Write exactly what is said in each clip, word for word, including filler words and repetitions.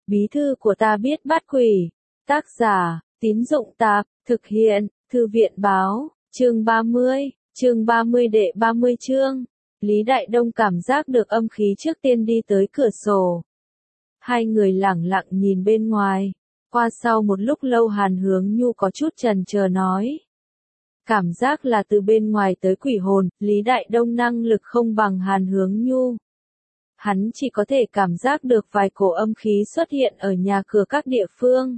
Bí thư của ta biết bắt quỷ. Tác giả, Tín Dụng Tạp, thực hiện, Thư viện Báo, chương ba mươi, chương ba mươi đệ ba mươi chương. Lý Đại Đông cảm giác được âm khí trước tiên đi tới cửa sổ. Hai người lẳng lặng nhìn bên ngoài. Qua sau một lúc lâu Hàn Hướng Nhu có chút chần chờ nói. Cảm giác là từ bên ngoài tới quỷ hồn, Lý Đại Đông năng lực không bằng Hàn Hướng Nhu. Hắn chỉ có thể cảm giác được vài cổ âm khí xuất hiện ở nhà cửa các địa phương.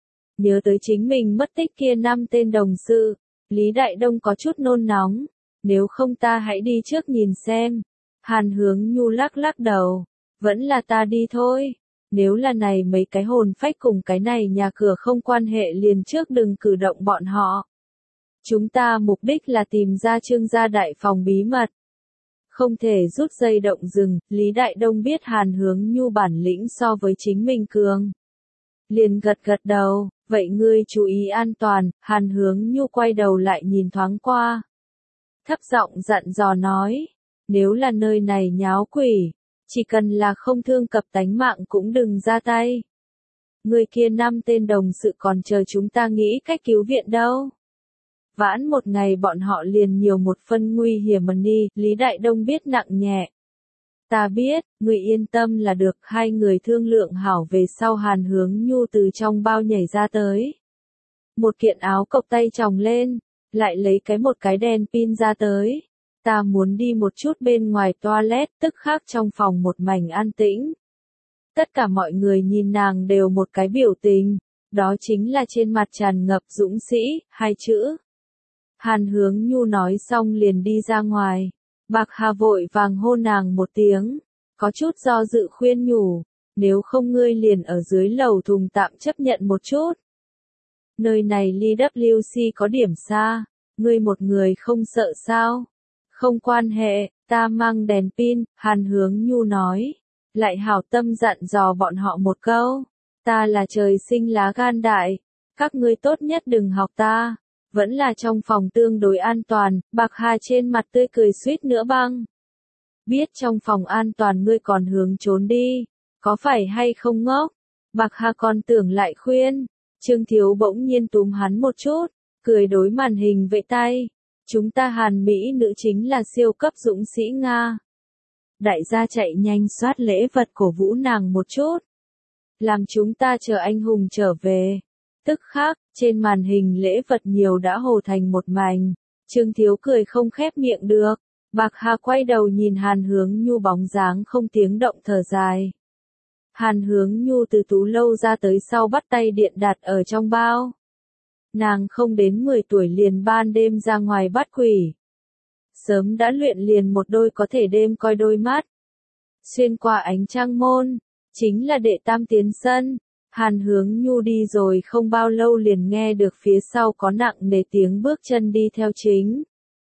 Nhớ tới chính mình mất tích kia năm tên đồng sự, Lý Đại Đông có chút nôn nóng. Nếu không ta hãy đi trước nhìn xem. Hàn Hướng Nhu lắc lắc đầu. Vẫn là ta đi thôi. Nếu là này mấy cái hồn phách cùng cái này nhà cửa không quan hệ liền trước đừng cử động bọn họ. Chúng ta mục đích là tìm ra Trương gia đại phòng bí mật. Không thể rút dây động rừng, Lý Đại Đông biết Hàn Hướng Nhu bản lĩnh so với chính mình cường. Liền gật gật đầu, vậy ngươi chú ý an toàn. Hàn Hướng Nhu quay đầu lại nhìn thoáng qua. Thấp giọng dặn dò nói, nếu là nơi này nháo quỷ, chỉ cần là không thương cập tánh mạng cũng đừng ra tay. Người kia năm tên đồng sự còn chờ chúng ta nghĩ cách cứu viện đâu. Vãn một ngày bọn họ liền nhiều một phân nguy hiểm mà đi, Lý Đại Đông biết nặng nhẹ. Ta biết, người yên tâm là được. Hai người thương lượng hảo về sau. Hàn Hướng Nhu từ trong bao nhảy ra tới. Một kiện áo cộc tay tròng lên, lại lấy cái một cái đèn pin ra tới. Ta muốn đi một chút bên ngoài toilet, tức khắc trong phòng một mảnh an tĩnh. Tất cả mọi người nhìn nàng đều một cái biểu tình, đó chính là trên mặt tràn ngập dũng sĩ, hai chữ. Hàn Hướng Nhu nói xong liền đi ra ngoài. Bạc Hà vội vàng hô nàng một tiếng, có chút do dự khuyên nhủ, nếu không ngươi liền ở dưới lầu thùng tạm chấp nhận một chút. Nơi này ly W C có điểm xa, ngươi một người không sợ sao? Không quan hệ, ta mang đèn pin, Hàn Hướng Nhu nói. Lại hảo tâm dặn dò bọn họ một câu, ta là trời sinh lá gan đại, các ngươi tốt nhất đừng học ta, vẫn là trong phòng tương đối an toàn. Bạc Hà trên mặt tươi cười suýt nữa băng. Biết trong phòng an toàn ngươi còn hướng trốn đi, có phải hay không ngốc? Bạc Hà còn tưởng lại khuyên. Trương Thiếu bỗng nhiên túm hắn một chút, cười đối màn hình vẫy tay. Chúng ta Hàn Mỹ nữ chính là siêu cấp dũng sĩ Nga. Đại gia chạy nhanh soát lễ vật cổ vũ nàng một chút. Làm chúng ta chờ anh hùng trở về. Tức khắc, trên màn hình lễ vật nhiều đã hồ thành một mảnh. Trương Thiếu cười không khép miệng được. Bạc Hà quay đầu nhìn Hàn Hướng Nhu bóng dáng không tiếng động thở dài. Hàn Hướng Nhu từ tú lâu ra tới sau bắt tay điện đặt ở trong bao. Nàng không đến mười tuổi liền ban đêm ra ngoài bắt quỷ. Sớm đã luyện liền một đôi có thể đêm coi đôi mắt. Xuyên qua ánh trăng môn, chính là đệ tam tiến sân. Hàn Hướng Nhu đi rồi không bao lâu liền nghe được phía sau có nặng nề tiếng bước chân đi theo chính.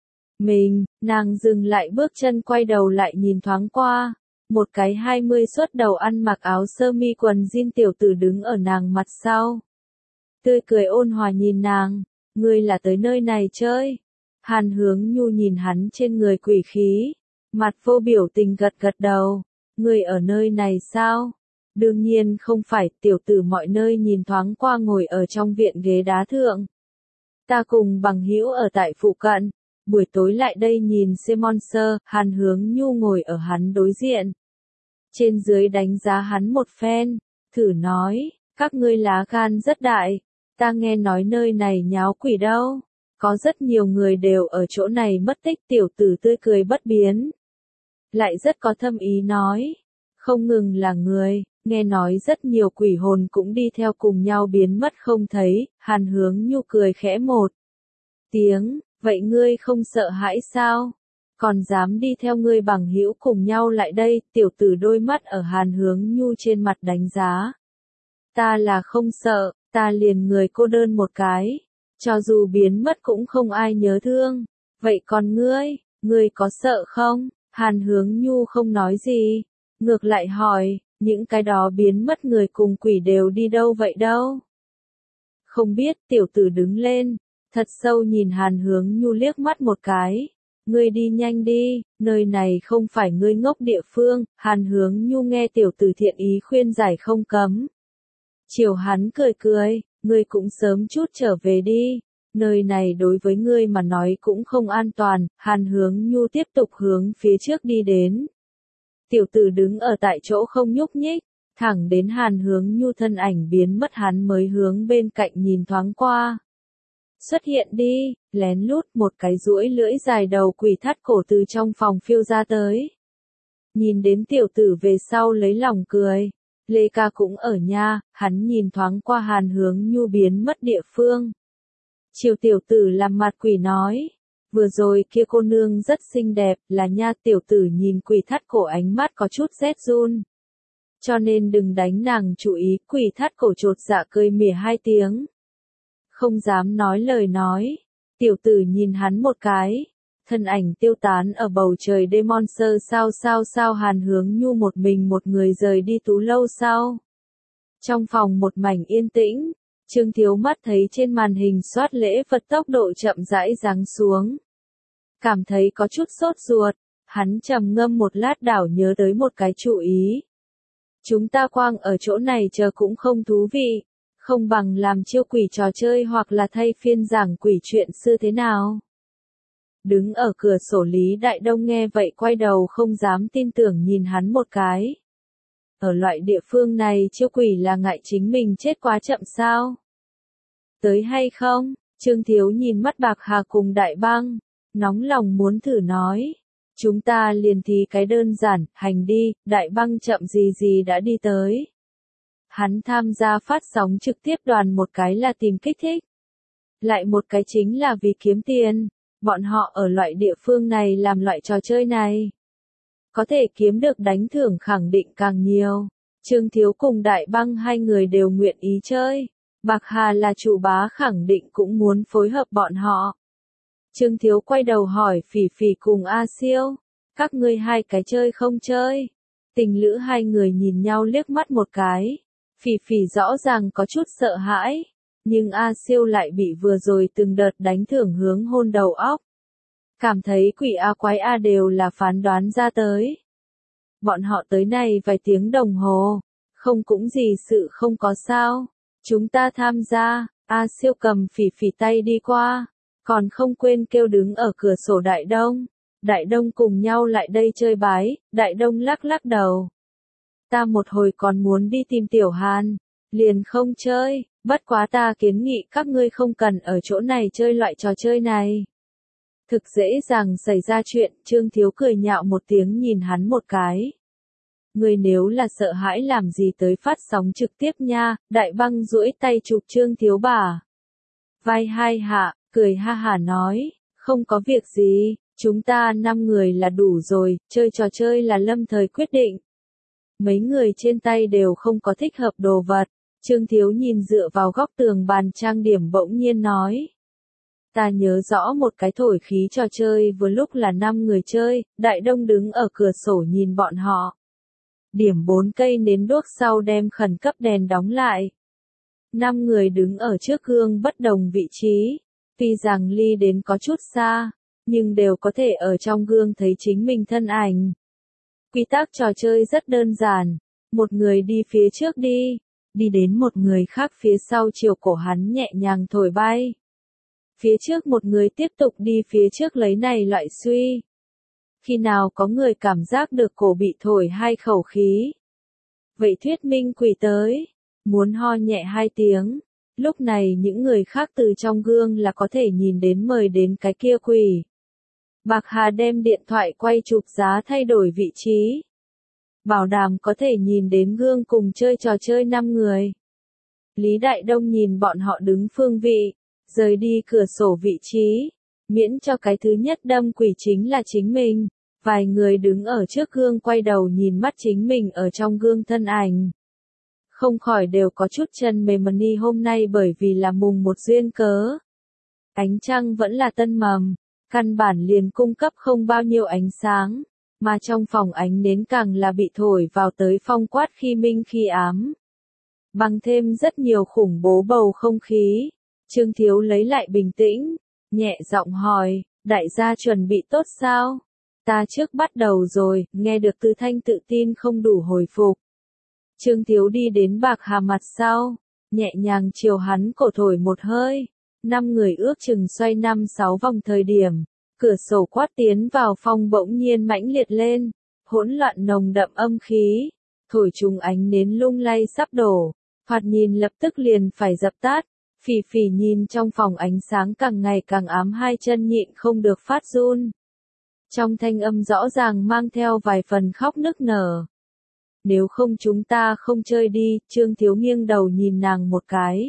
Mình, nàng dừng lại bước chân quay đầu lại nhìn thoáng qua. Một cái hai mươi xuất đầu ăn mặc áo sơ mi quần jean tiểu tử đứng ở nàng mặt sau. Tươi cười ôn hòa nhìn nàng, ngươi là tới nơi này chơi. Hàn Hướng Nhu nhìn hắn trên người quỷ khí, mặt vô biểu tình gật gật đầu. Ngươi ở nơi này sao? Đương nhiên không phải. Tiểu tử mọi nơi nhìn thoáng qua ngồi ở trong viện ghế đá thượng. Ta cùng bằng hữu ở tại phụ cận, buổi tối lại đây nhìn xem monster. Hàn Hướng Nhu ngồi ở hắn đối diện. Trên dưới đánh giá hắn một phen, thử nói, các ngươi lá gan rất đại, ta nghe nói nơi này nháo quỷ đâu, có rất nhiều người đều ở chỗ này mất tích. Tiểu tử tươi cười bất biến, lại rất có thâm ý nói, không ngừng là người, nghe nói rất nhiều quỷ hồn cũng đi theo cùng nhau biến mất không thấy. Hàn Hướng Nhu cười khẽ một tiếng, vậy ngươi không sợ hãi sao? Còn dám đi theo ngươi bằng hữu cùng nhau lại đây. Tiểu tử đôi mắt ở Hàn Hướng Nhu trên mặt đánh giá. Ta là không sợ, ta liền người cô đơn một cái, cho dù biến mất cũng không ai nhớ thương. Vậy còn ngươi, ngươi có sợ không? Hàn Hướng Nhu không nói gì, ngược lại hỏi, những cái đó biến mất người cùng quỷ đều đi đâu vậy đâu? Không biết. Tiểu tử đứng lên, thật sâu nhìn Hàn Hướng Nhu liếc mắt một cái. Ngươi đi nhanh đi, nơi này không phải ngươi ngốc địa phương. Hàn Hướng Nhu nghe tiểu tử thiện ý khuyên giải không cấm. Chiều hắn cười cười, ngươi cũng sớm chút trở về đi, nơi này đối với ngươi mà nói cũng không an toàn, Hàn Hướng Nhu tiếp tục hướng phía trước đi đến. Tiểu tử đứng ở tại chỗ không nhúc nhích, thẳng đến Hàn Hướng Nhu thân ảnh biến mất hắn mới hướng bên cạnh nhìn thoáng qua. Xuất hiện đi, lén lút một cái duỗi lưỡi dài đầu quỷ thắt cổ từ trong phòng phiêu ra tới. Nhìn đến tiểu tử về sau lấy lòng cười. Lê ca cũng ở nha, hắn nhìn thoáng qua Hàn Hướng Nhu biến mất địa phương. Chiều tiểu tử làm mặt quỷ nói. Vừa rồi kia cô nương rất xinh đẹp, là nha. Tiểu tử nhìn quỷ thắt cổ ánh mắt có chút rét run. Cho nên đừng đánh nàng chú ý. Quỷ thắt cổ chột dạ cười mỉa hai tiếng. Không dám nói lời nói. Tiểu tử nhìn hắn một cái. Thân ảnh tiêu tán ở bầu trời đêm mon sơ sao sao sao Hàn Hướng Nhu một mình một người rời đi tú lâu sau. Trong phòng một mảnh yên tĩnh, Trương Thiếu mắt thấy trên màn hình soát lễ vật tốc độ chậm rãi giáng xuống. Cảm thấy có chút sốt ruột, hắn trầm ngâm một lát đảo nhớ tới một cái chủ ý. Chúng ta quang ở chỗ này chờ cũng không thú vị, không bằng làm chiêu quỷ trò chơi hoặc là thay phiên giảng quỷ chuyện xưa thế nào. Đứng ở cửa sổ Lý Đại Đông nghe vậy quay đầu không dám tin tưởng nhìn hắn một cái. Ở loại địa phương này chiêu quỷ là ngại chính mình chết quá chậm sao? Tới hay không? Trương Thiếu nhìn mắt Bạc Hà cùng Đại Băng, nóng lòng muốn thử nói. Chúng ta liền thì cái đơn giản, hành đi, Đại Băng chậm gì gì đã đi tới. Hắn tham gia phát sóng trực tiếp đoàn một cái là tìm kích thích. Lại một cái chính là vì kiếm tiền. Bọn họ ở loại địa phương này làm loại trò chơi này. Có thể kiếm được đánh thưởng khẳng định càng nhiều. Trương Thiếu cùng Đại Băng hai người đều nguyện ý chơi. Bạc Hà là chủ bá khẳng định cũng muốn phối hợp bọn họ. Trương Thiếu quay đầu hỏi Phỉ Phỉ cùng A Siêu. Các ngươi hai cái chơi không chơi? Tình lữ hai người nhìn nhau liếc mắt một cái. Phỉ Phỉ rõ ràng có chút sợ hãi. Nhưng A Siêu lại bị vừa rồi từng đợt đánh thưởng hướng hôn đầu óc. Cảm thấy quỷ A quái A đều là phán đoán ra tới. Bọn họ tới này vài tiếng đồng hồ, không cũng gì sự không có sao. Chúng ta tham gia, A Siêu cầm Phỉ Phỉ tay đi qua, còn không quên kêu đứng ở cửa sổ Đại Đông. Đại Đông cùng nhau lại đây chơi bái, Đại Đông lắc lắc đầu. Ta một hồi còn muốn đi tìm Tiểu Hàn, liền không chơi. Bất quá ta kiến nghị các ngươi không cần ở chỗ này chơi loại trò chơi này. Thực dễ dàng xảy ra chuyện, Trương Thiếu cười nhạo một tiếng nhìn hắn một cái. Ngươi nếu là sợ hãi làm gì tới phát sóng trực tiếp nha, Đại Băng duỗi tay chụp Trương Thiếu bà. Vai hai hạ, cười ha hả nói, không có việc gì, chúng ta năm người là đủ rồi, chơi trò chơi là lâm thời quyết định. Mấy người trên tay đều không có thích hợp đồ vật. Trương Thiếu nhìn dựa vào góc tường bàn trang điểm bỗng nhiên nói. Ta nhớ rõ một cái thổi khí trò chơi vừa lúc là năm người chơi, Đại Đông đứng ở cửa sổ nhìn bọn họ. Điểm bốn cây nến đuốc sau đem khẩn cấp đèn đóng lại. Năm người đứng ở trước gương bất đồng vị trí, tuy rằng ly đến có chút xa, nhưng đều có thể ở trong gương thấy chính mình thân ảnh. Quy tắc trò chơi rất đơn giản, một người đi phía trước đi. Đi đến một người khác phía sau chiều cổ hắn nhẹ nhàng thổi bay. Phía trước một người tiếp tục đi phía trước lấy này loại suy. Khi nào có người cảm giác được cổ bị thổi hai khẩu khí. Vậy thuyết minh quỷ tới. Muốn ho nhẹ hai tiếng. Lúc này những người khác từ trong gương là có thể nhìn đến mời đến cái kia quỷ. Bạc Hà đem điện thoại quay chụp giá thay đổi vị trí. Bảo đảm có thể nhìn đến gương cùng chơi trò chơi năm người. Lý Đại Đông nhìn bọn họ đứng phương vị, rời đi cửa sổ vị trí, miễn cho cái thứ nhất đâm quỷ chính là chính mình. Vài người đứng ở trước gương quay đầu nhìn mắt chính mình ở trong gương thân ảnh. Không khỏi đều có chút chân mềm ni hôm nay bởi vì là mùng một duyên cớ. Ánh trăng vẫn là tân mầm, căn bản liền cung cấp không bao nhiêu ánh sáng. Mà trong phòng ánh nến càng là bị thổi vào tới phong quát khi minh khi ám. Bằng thêm rất nhiều khủng bố bầu không khí. Trương Thiếu lấy lại bình tĩnh, nhẹ giọng hỏi, đại gia chuẩn bị tốt sao? Ta trước bắt đầu rồi, nghe được Từ Thanh tự tin không đủ hồi phục. Trương Thiếu đi đến Bạc Hà mặt sau, nhẹ nhàng chiều hắn cổ thổi một hơi. Năm người ước chừng xoay năm sáu vòng thời điểm, cửa sổ quát tiến vào phòng bỗng nhiên mãnh liệt lên, hỗn loạn nồng đậm âm khí, thổi trùng ánh nến lung lay sắp đổ, thoạt nhìn lập tức liền phải dập tắt. Phỉ Phỉ nhìn trong phòng ánh sáng càng ngày càng ám, hai chân nhịn không được phát run. Trong thanh âm rõ ràng mang theo vài phần khóc nức nở. Nếu không chúng ta không chơi đi, Trương Thiếu nghiêng đầu nhìn nàng một cái.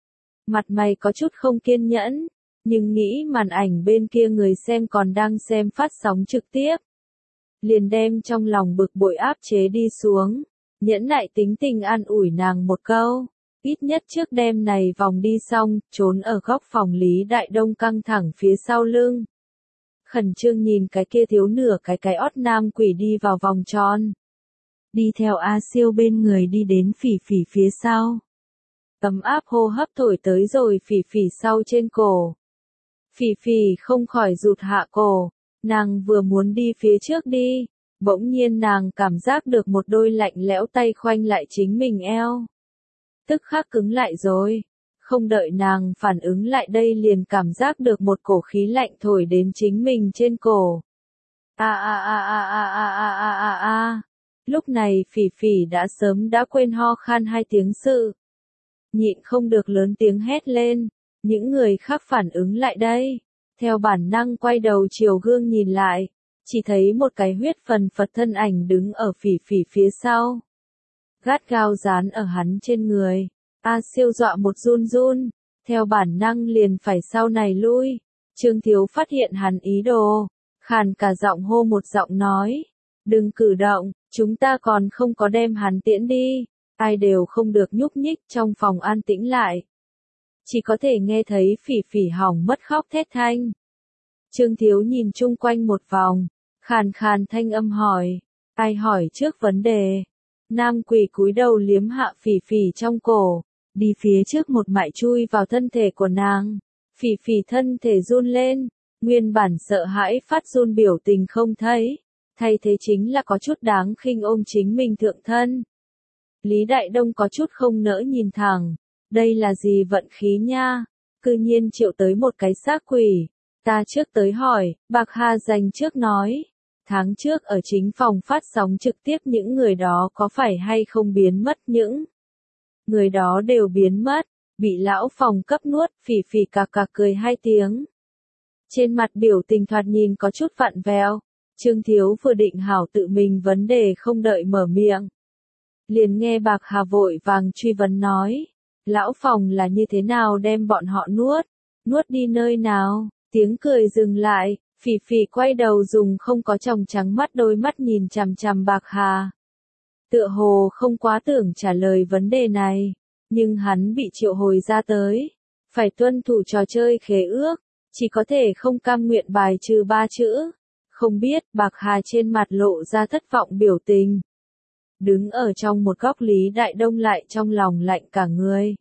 Mặt mày có chút không kiên nhẫn, nhưng nghĩ màn ảnh bên kia người xem còn đang xem phát sóng trực tiếp. Liền đem trong lòng bực bội áp chế đi xuống, nhẫn nại tính tình an ủi nàng một câu. Ít nhất trước đêm này vòng đi xong, trốn ở góc phòng Lý Đại Đông căng thẳng phía sau lưng. Khẩn trương nhìn cái kia thiếu nửa cái cái ót nam quỷ đi vào vòng tròn. Đi theo A Siêu bên người đi đến Phỉ Phỉ phía sau. Ấm áp hô hấp thổi tới rồi Phỉ Phỉ sau trên cổ. Phỉ Phỉ không khỏi rụt hạ cổ, nàng vừa muốn đi phía trước đi, bỗng nhiên nàng cảm giác được một đôi lạnh lẽo tay khoanh lại chính mình eo. Tức khắc cứng lại rồi, không đợi nàng phản ứng lại đây liền cảm giác được một cổ khí lạnh thổi đến chính mình trên cổ. A a a a a a a a a a. Lúc này Phỉ Phỉ đã sớm đã quên ho khan hai tiếng sự. Nhịn không được lớn tiếng hét lên, những người khác phản ứng lại đây. Theo bản năng quay đầu chiều gương nhìn lại, chỉ thấy một cái huyết phần phật thân ảnh đứng ở Phỉ Phỉ phía sau. Gắt gao dán ở hắn trên người, A Siêu dọa một run run, theo bản năng liền phải sau này lui. Trương Thiếu phát hiện hắn ý đồ, khàn cả giọng hô một giọng nói, đừng cử động, chúng ta còn không có đem hắn tiễn đi. Ai đều không được nhúc nhích, trong phòng an tĩnh lại. Chỉ có thể nghe thấy Phỉ Phỉ hỏng mất khóc thét thanh. Trương Thiếu nhìn chung quanh một vòng, khàn khàn thanh âm hỏi, ai hỏi trước vấn đề. Nam quỷ cúi đầu liếm hạ Phỉ Phỉ trong cổ, đi phía trước một mại chui vào thân thể của nàng. Phỉ Phỉ thân thể run lên, nguyên bản sợ hãi phát run biểu tình không thấy, thay thế chính là có chút đáng khinh ôm chính mình thượng thân. Lý Đại Đông có chút không nỡ nhìn thẳng, đây là gì vận khí nha, cư nhiên triệu tới một cái xác quỷ. Ta trước tới hỏi, Bạc Hà dành trước nói, tháng trước ở chính phòng phát sóng trực tiếp những người đó có phải hay không biến mất, những người đó đều biến mất, bị lão phòng cấp nuốt. Phỉ Phỉ cà cà cười hai tiếng. Trên mặt biểu tình thoạt nhìn có chút vặn vẹo, Trương Thiếu vừa định hảo tự mình vấn đề không đợi mở miệng. Liền nghe Bạc Hà vội vàng truy vấn nói, lão phòng là như thế nào đem bọn họ nuốt, nuốt đi nơi nào, tiếng cười dừng lại, Phỉ Phỉ quay đầu dùng không có tròng trắng mắt đôi mắt nhìn chằm chằm Bạc Hà. Tựa hồ không quá tưởng trả lời vấn đề này, nhưng hắn bị triệu hồi ra tới, phải tuân thủ trò chơi khế ước, chỉ có thể không cam nguyện bài trừ ba chữ. Không biết, Bạc Hà trên mặt lộ ra thất vọng biểu tình. Đứng ở trong một góc Lý Đại Đông lại trong lòng lạnh cả người.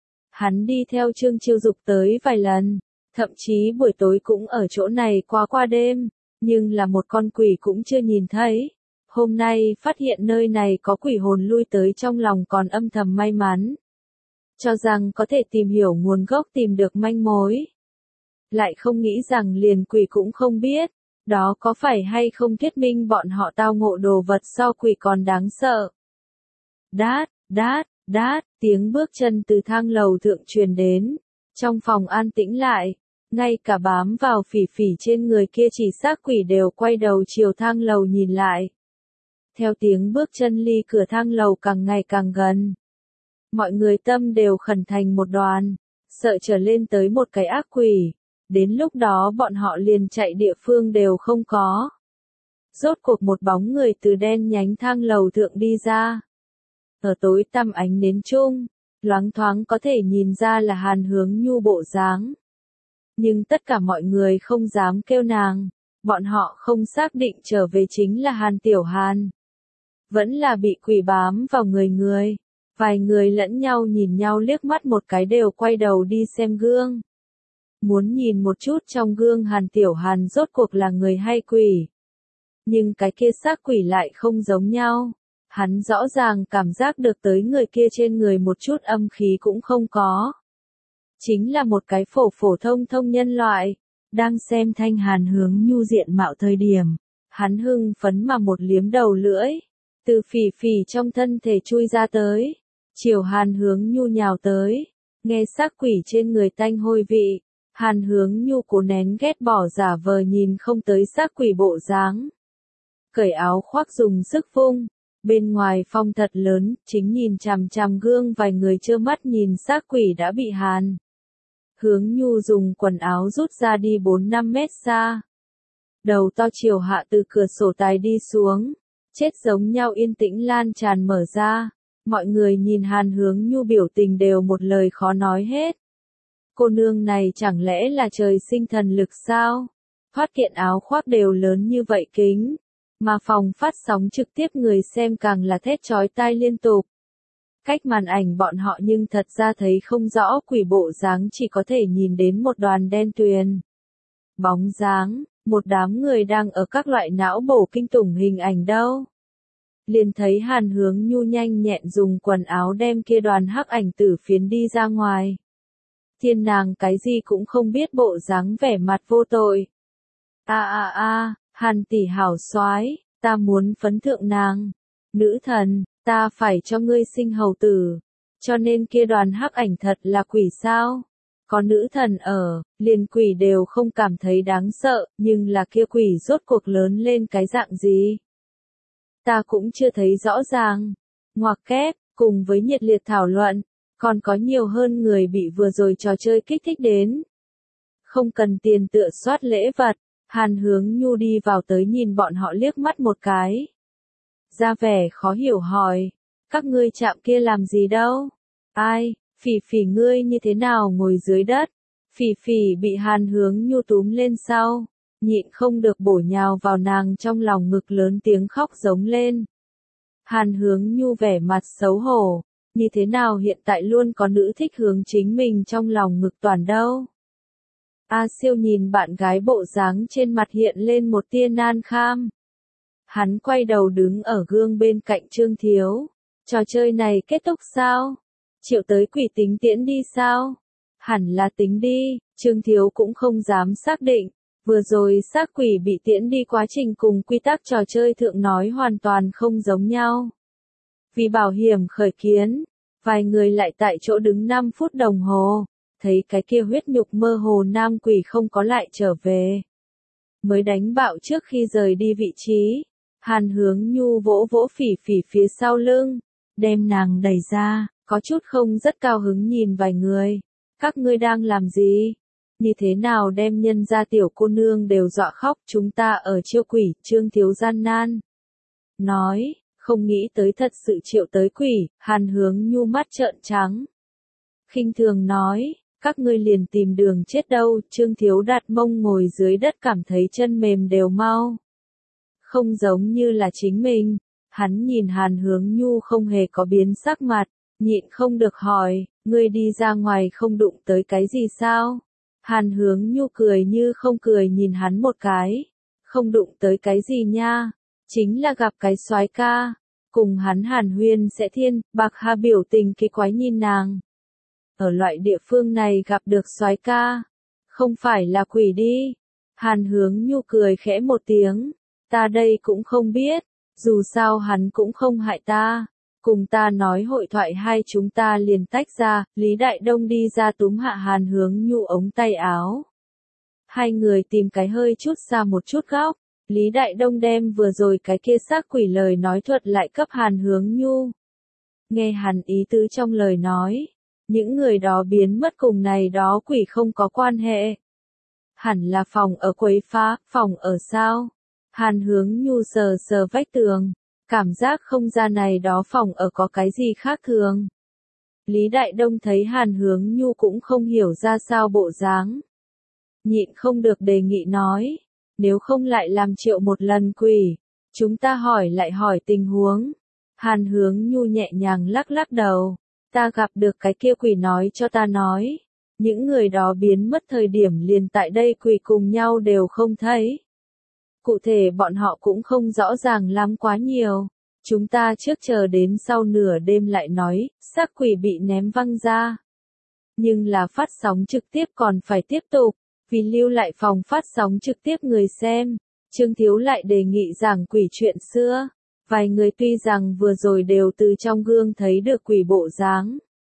Hắn đi theo Trương Chiêu Dục tới vài lần, thậm chí buổi tối cũng ở chỗ này qua qua đêm, nhưng là một con quỷ cũng chưa nhìn thấy. Hôm nay phát hiện nơi này có quỷ hồn lui tới, trong lòng còn âm thầm may mắn, cho rằng có thể tìm hiểu nguồn gốc, tìm được manh mối. Lại không nghĩ rằng liền quỷ cũng không biết, đó có phải hay không thuyết minh bọn họ tao ngộ đồ vật so quỷ còn đáng sợ. Đát, đát, đát, tiếng bước chân từ thang lầu thượng truyền đến, trong phòng an tĩnh lại, ngay cả bám vào Phỉ Phỉ trên người kia chỉ xác quỷ đều quay đầu chiều thang lầu nhìn lại. Theo tiếng bước chân ly cửa thang lầu càng ngày càng gần, mọi người tâm đều khẩn thành một đoàn, sợ trở lên tới một cái ác quỷ. Đến lúc đó bọn họ liền chạy địa phương đều không có. Rốt cuộc một bóng người từ đen nhánh thang lầu thượng đi ra. Ở tối tăm ánh nến chung, loáng thoáng có thể nhìn ra là Hàn Hướng Nhu bộ dáng. Nhưng tất cả mọi người không dám kêu nàng, bọn họ không xác định trở về chính là Hàn Tiểu Hàn. Vẫn là bị quỷ bám vào người người. Vài người lẫn nhau nhìn nhau liếc mắt một cái đều quay đầu đi xem gương. Muốn nhìn một chút trong gương Hàn Tiểu Hàn rốt cuộc là người hay quỷ. Nhưng cái kia xác quỷ lại không giống nhau. Hắn rõ ràng cảm giác được tới người kia trên người một chút âm khí cũng không có. Chính là một cái phổ phổ thông thông nhân loại. Đang xem Thanh Hàn Hướng Nhu diện mạo thời điểm. Hắn hưng phấn mà một liếm đầu lưỡi. Từ phì phì trong thân thể chui ra tới. Chiều Hàn Hướng Nhu nhào tới. Nghe xác quỷ trên người tanh hôi vị. Hàn Hướng Nhu cố nén ghét bỏ giả vờ nhìn không tới xác quỷ bộ dáng. Cởi áo khoác dùng sức vung. Bên ngoài phong thật lớn, chính nhìn chằm chằm gương vài người trơ mắt nhìn xác quỷ đã bị Hàn Hướng Nhu dùng quần áo rút ra đi bốn năm mét xa. Đầu to chiều hạ từ cửa sổ tài đi xuống. Chết giống nhau yên tĩnh lan tràn mở ra. Mọi người nhìn Hàn Hướng Nhu biểu tình đều một lời khó nói hết. Cô nương này chẳng lẽ là trời sinh thần lực sao? Thoát kiện áo khoác đều lớn như vậy kính. Mà phòng phát sóng trực tiếp người xem càng là thét chói tai liên tục. Cách màn ảnh bọn họ nhưng thật ra thấy không rõ quỷ bộ dáng, chỉ có thể nhìn đến một đoàn đen tuyền. Bóng dáng, một đám người đang ở các loại não bổ kinh tủng hình ảnh đâu. Liền thấy Hàn Hướng Nhu nhanh nhẹn dùng quần áo đem kia đoàn hắc ảnh tử phiến đi ra ngoài. Thiên nàng cái gì cũng không biết bộ dáng vẻ mặt vô tội. A a a, Hàn tỷ hảo soái, ta muốn phấn thượng nàng. Nữ thần, ta phải cho ngươi sinh hầu tử. Cho nên kia đoàn hắc ảnh thật là quỷ sao? Có nữ thần ở, liền quỷ đều không cảm thấy đáng sợ, nhưng là kia quỷ rốt cuộc lớn lên cái dạng gì? Ta cũng chưa thấy rõ ràng. Ngoặc kép, cùng với nhiệt liệt thảo luận, còn có nhiều hơn người bị vừa rồi trò chơi kích thích đến. Không cần tiền tựa soát lễ vật, Hàn Hướng Nhu đi vào tới nhìn bọn họ liếc mắt một cái. Ra vẻ khó hiểu hỏi, các ngươi chạm kia làm gì đâu? Ai, phỉ phỉ ngươi như thế nào ngồi dưới đất? Phỉ phỉ bị Hàn Hướng Nhu túm lên sau, nhịn không được bổ nhào vào nàng trong lòng ngực lớn tiếng khóc giống lên. Hàn Hướng Nhu vẻ mặt xấu hổ, như thế nào hiện tại luôn có nữ thích hướng chính mình trong lòng ngực toàn đâu. A Siêu nhìn bạn gái bộ dáng trên mặt hiện lên một tia nan kham. Hắn quay đầu đứng ở gương bên cạnh Trương Thiếu. Trò chơi này kết thúc sao? Triệu tới quỷ tính tiễn đi sao? Hẳn là tính đi, Trương Thiếu cũng không dám xác định. Vừa rồi xác quỷ bị tiễn đi quá trình cùng quy tắc trò chơi thượng nói hoàn toàn không giống nhau. Vì bảo hiểm khởi kiến, vài người lại tại chỗ đứng năm phút đồng hồ, thấy cái kia huyết nhục mơ hồ nam quỷ không có lại trở về. Mới đánh bạo trước khi rời đi vị trí, Hàn Hướng Nhu vỗ vỗ phỉ phỉ phía sau lưng, đem nàng đẩy ra, có chút không rất cao hứng nhìn vài người. Các ngươi đang làm gì? Như thế nào đem nhân gia tiểu cô nương đều dọa khóc, chúng ta ở chiêu quỷ, Trương Thiếu gian nan. Nói, không nghĩ tới thật sự triệu tới quỷ, Hàn Hướng Nhu mắt trợn trắng. Khinh thường nói, các ngươi liền tìm đường chết đâu, Trương Thiếu đặt mông ngồi dưới đất cảm thấy chân mềm đều mau. Không giống như là chính mình, hắn nhìn Hàn Hướng Nhu không hề có biến sắc mặt, nhịn không được hỏi, ngươi đi ra ngoài không đụng tới cái gì sao? Hàn Hướng Nhu cười như không cười nhìn hắn một cái, không đụng tới cái gì nha, chính là gặp cái soái ca, cùng hắn Hàn Huyên sẽ thiên, Bạc Hà biểu tình kỳ quái nhìn nàng. Ở loại địa phương này gặp được soái ca, không phải là quỷ đi. Hàn Hướng Nhu cười khẽ một tiếng, ta đây cũng không biết, dù sao hắn cũng không hại ta. Cùng ta nói hội thoại hai chúng ta liền tách ra, Lý Đại Đông đi ra túm hạ Hàn Hướng Nhu ống tay áo. Hai người tìm cái hơi chút xa một chút góc, Lý Đại Đông đem vừa rồi cái kia xác quỷ lời nói thuật lại cấp Hàn Hướng Nhu. Nghe hẳn ý tứ trong lời nói, những người đó biến mất cùng này đó quỷ không có quan hệ. Hẳn là phòng ở quấy phá, phòng ở sao? Hàn Hướng Nhu sờ sờ vách tường. Cảm giác không ra này đó phòng ở có cái gì khác thường. Lý Đại Đông thấy Hàn Hướng Nhu cũng không hiểu ra sao bộ dáng. Nhịn không được đề nghị nói, nếu không lại làm triệu một lần quỷ, chúng ta hỏi lại hỏi tình huống. Hàn Hướng Nhu nhẹ nhàng lắc lắc đầu, ta gặp được cái kia quỷ nói cho ta nói, những người đó biến mất thời điểm liền tại đây quỷ cùng nhau đều không thấy. Cụ thể bọn họ cũng không rõ ràng lắm quá nhiều. Chúng ta trước chờ đến sau nửa đêm lại nói, xác quỷ bị ném văng ra. Nhưng là phát sóng trực tiếp còn phải tiếp tục, vì lưu lại phòng phát sóng trực tiếp người xem. Trương Thiếu lại đề nghị giảng quỷ chuyện xưa. Vài người tuy rằng vừa rồi đều từ trong gương thấy được quỷ bộ dáng,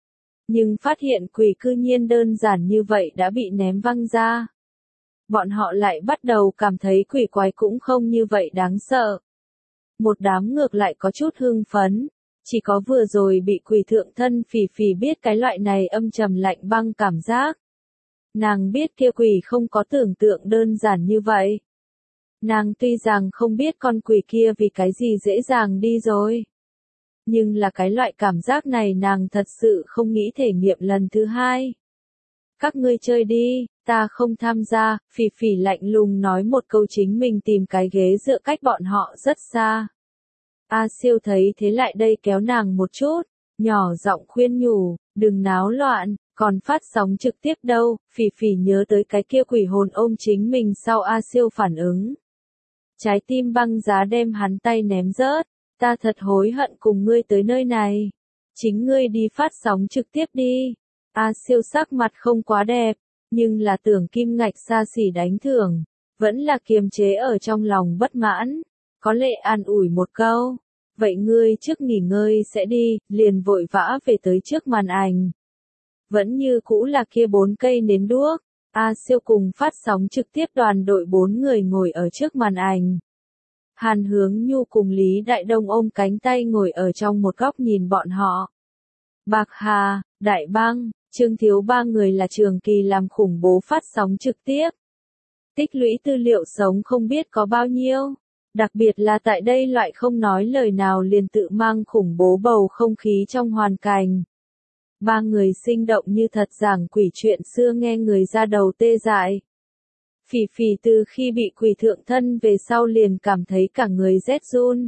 nhưng phát hiện quỷ cư nhiên đơn giản như vậy đã bị ném văng ra. Bọn họ lại bắt đầu cảm thấy quỷ quái cũng không như vậy đáng sợ. Một đám ngược lại có chút hưng phấn, chỉ có vừa rồi bị quỷ thượng thân Phỉ Phỉ biết cái loại này âm trầm lạnh băng cảm giác. Nàng biết kia quỷ không có tưởng tượng đơn giản như vậy. Nàng tuy rằng không biết con quỷ kia vì cái gì dễ dàng đi rồi. Nhưng là cái loại cảm giác này nàng thật sự không nghĩ thể nghiệm lần thứ hai. Các ngươi chơi đi, ta không tham gia, Phỉ Phỉ lạnh lùng nói một câu chính mình tìm cái ghế dựa cách bọn họ rất xa. A Siêu thấy thế lại đây kéo nàng một chút, nhỏ giọng khuyên nhủ, đừng náo loạn, còn phát sóng trực tiếp đâu, Phỉ Phỉ nhớ tới cái kia quỷ hồn ôm chính mình sau A Siêu phản ứng. Trái tim băng giá đem hắn tay ném rớt, ta thật hối hận cùng ngươi tới nơi này. Chính ngươi đi phát sóng trực tiếp đi. A Siêu sắc mặt không quá đẹp, nhưng là tưởng kim ngạch xa xỉ đánh thưởng, vẫn là kiềm chế ở trong lòng bất mãn, có lệ an ủi một câu. Vậy ngươi trước nghỉ ngơi sẽ đi, liền vội vã về tới trước màn ảnh. Vẫn như cũ là kia bốn cây nến đuốc. A Siêu cùng phát sóng trực tiếp đoàn đội bốn người ngồi ở trước màn ảnh. Hàn Hướng Nhu cùng Lý Đại Đông ôm cánh tay ngồi ở trong một góc nhìn bọn họ. Bạc Hà, Đại Băng, Trương Thiếu ba người là trường kỳ làm khủng bố phát sóng trực tiếp. Tích lũy tư liệu sống không biết có bao nhiêu. Đặc biệt là tại đây loại không nói lời nào liền tự mang khủng bố bầu không khí trong hoàn cảnh. Ba người sinh động như thật giảng quỷ chuyện xưa nghe người ra đầu tê dại. Phỉ Phỉ từ khi bị quỷ thượng thân về sau liền cảm thấy cả người rét run.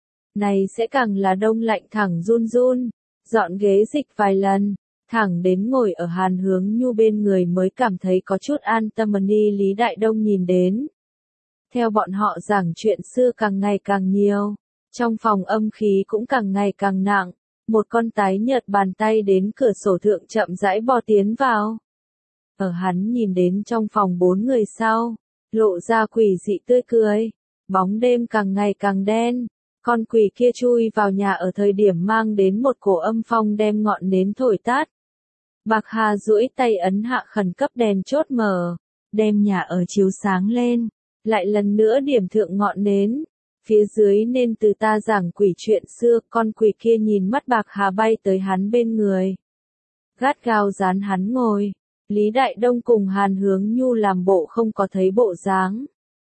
Này sẽ càng là đông lạnh thẳng run run, dọn ghế dịch vài lần, thẳng đến ngồi ở Hàn Hướng Nhu bên người mới cảm thấy có chút an tâm. Ni Lý Đại Đông nhìn đến. Theo bọn họ giảng chuyện xưa càng ngày càng nhiều, trong phòng âm khí cũng càng ngày càng nặng. Một con tái nhợt bàn tay đến cửa sổ thượng chậm rãi bò tiến vào. Ở hắn nhìn đến trong phòng bốn người sau, lộ ra quỷ dị tươi cười. Bóng đêm càng ngày càng đen, con quỷ kia chui vào nhà ở thời điểm mang đến một cổ âm phong đem ngọn nến thổi tắt. Bạc Hà duỗi tay ấn hạ khẩn cấp đèn chốt mở, đem nhà ở chiếu sáng lên, lại lần nữa điểm thượng ngọn nến. Phía dưới nên từ ta giảng quỷ chuyện xưa, con quỷ kia nhìn mắt Bạc Hà bay tới hắn bên người. Gắt gao dán hắn ngồi, Lý Đại Đông cùng Hàn Hướng Nhu làm bộ không có thấy bộ dáng.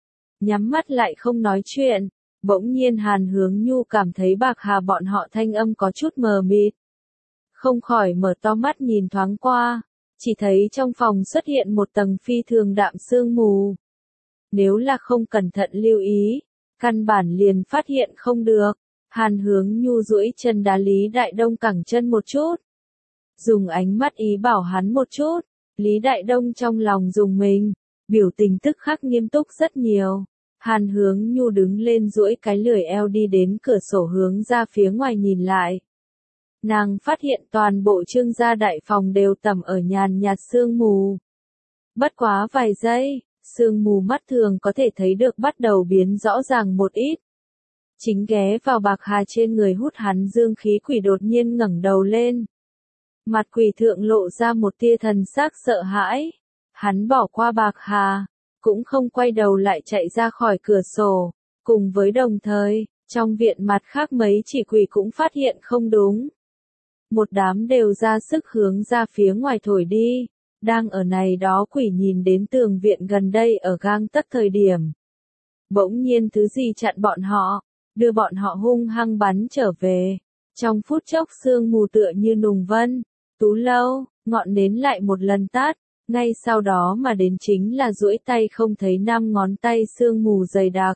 Nhắm mắt lại không nói chuyện, bỗng nhiên Hàn Hướng Nhu cảm thấy Bạc Hà bọn họ thanh âm có chút mờ mịt. Không khỏi mở to mắt nhìn thoáng qua, chỉ thấy trong phòng xuất hiện một tầng phi thường đạm sương mù. Nếu là không cẩn thận lưu ý, căn bản liền phát hiện không được. Hàn Hướng Nhu duỗi chân đá Lý Đại Đông cẳng chân một chút. Dùng ánh mắt ý bảo hắn một chút. Lý Đại Đông trong lòng dùng mình, biểu tình tức khắc nghiêm túc rất nhiều. Hàn Hướng Nhu đứng lên duỗi cái lười eo đi đến cửa sổ hướng ra phía ngoài nhìn lại. Nàng phát hiện toàn bộ Trương gia đại phòng đều tẩm ở nhàn nhạt sương mù. Bất quá vài giây, sương mù mắt thường có thể thấy được bắt đầu biến rõ ràng một ít. Chính ghé vào Bạc Hà trên người hút hắn dương khí quỷ đột nhiên ngẩng đầu lên. Mặt quỷ thượng lộ ra một tia thần sắc sợ hãi. Hắn bỏ qua Bạc Hà, cũng không quay đầu lại chạy ra khỏi cửa sổ. Cùng với đồng thời, trong viện mặt khác mấy chỉ quỷ cũng phát hiện không đúng. Một đám đều ra sức hướng ra phía ngoài thổi đi. Đang ở này đó quỷ nhìn đến tường viện gần đây ở gang tấc thời điểm. Bỗng nhiên thứ gì chặn bọn họ, đưa bọn họ hung hăng bắn trở về. Trong phút chốc sương mù tựa như nùng vân, tú lâu, ngọn nến lại một lần tắt, ngay sau đó mà đến chính là duỗi tay không thấy năm ngón tay sương mù dày đặc.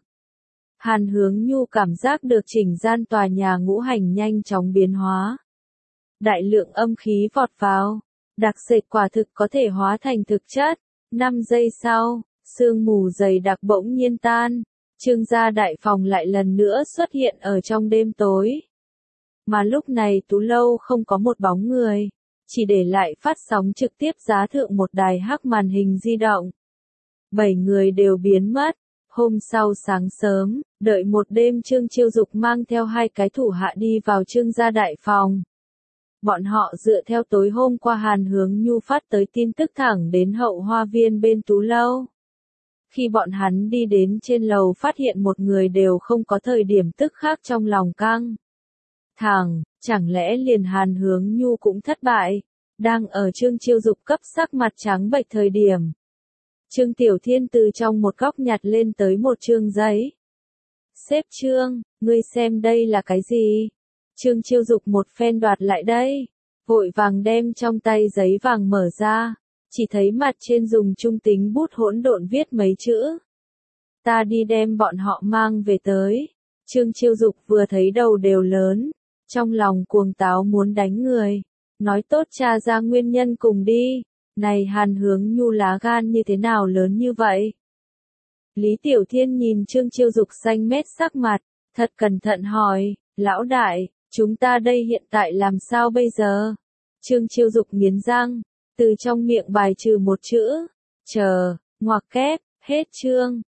Hàn Hướng Nhu cảm giác được chỉnh gian tòa nhà ngũ hành nhanh chóng biến hóa. Đại lượng âm khí vọt vào. Đặc sệt quả thực có thể hóa thành thực chất. năm giây sau, sương mù dày đặc bỗng nhiên tan. Trương gia đại phòng lại lần nữa xuất hiện ở trong đêm tối. Mà lúc này Tú Lâu không có một bóng người, chỉ để lại phát sóng trực tiếp giá thượng một đài hắc màn hình di động. Bảy người đều biến mất. Hôm sau sáng sớm, đợi một đêm Trương Chiêu Dục mang theo hai cái thủ hạ đi vào Trương gia đại phòng. Bọn họ dựa theo tối hôm qua Hàn Hướng Nhu phát tới tin tức thẳng đến hậu hoa viên bên Tú Lâu. Khi bọn hắn đi đến trên lầu phát hiện một người đều không có, thời điểm tức khắc trong lòng căng thẳng, chẳng lẽ liền Hàn Hướng Nhu cũng thất bại. Đang ở Trương Chiêu Dục cấp sắc mặt trắng bệch thời điểm, Trương Tiểu Thiên từ trong một góc nhặt lên tới một chương giấy. Sếp Trương, ngươi xem đây là cái gì? Trương Chiêu Dục một phen đoạt lại đây, vội vàng đem trong tay giấy vàng mở ra, chỉ thấy mặt trên dùng trung tính bút hỗn độn viết mấy chữ. Ta đi đem bọn họ mang về tới. Trương Chiêu Dục vừa thấy đầu đều lớn, trong lòng cuồng táo muốn đánh người, nói tốt tra ra nguyên nhân cùng đi. Này Hàn Hướng Nhu lá gan như thế nào lớn như vậy? Lý Tiểu Thiên nhìn Trương Chiêu Dục xanh mét sắc mặt, thật cẩn thận hỏi, lão đại, chúng ta đây hiện tại làm sao bây giờ? Trương Chiêu Dục nghiến răng, từ trong miệng bài trừ một chữ, chờ, ngoặc kép, hết chương.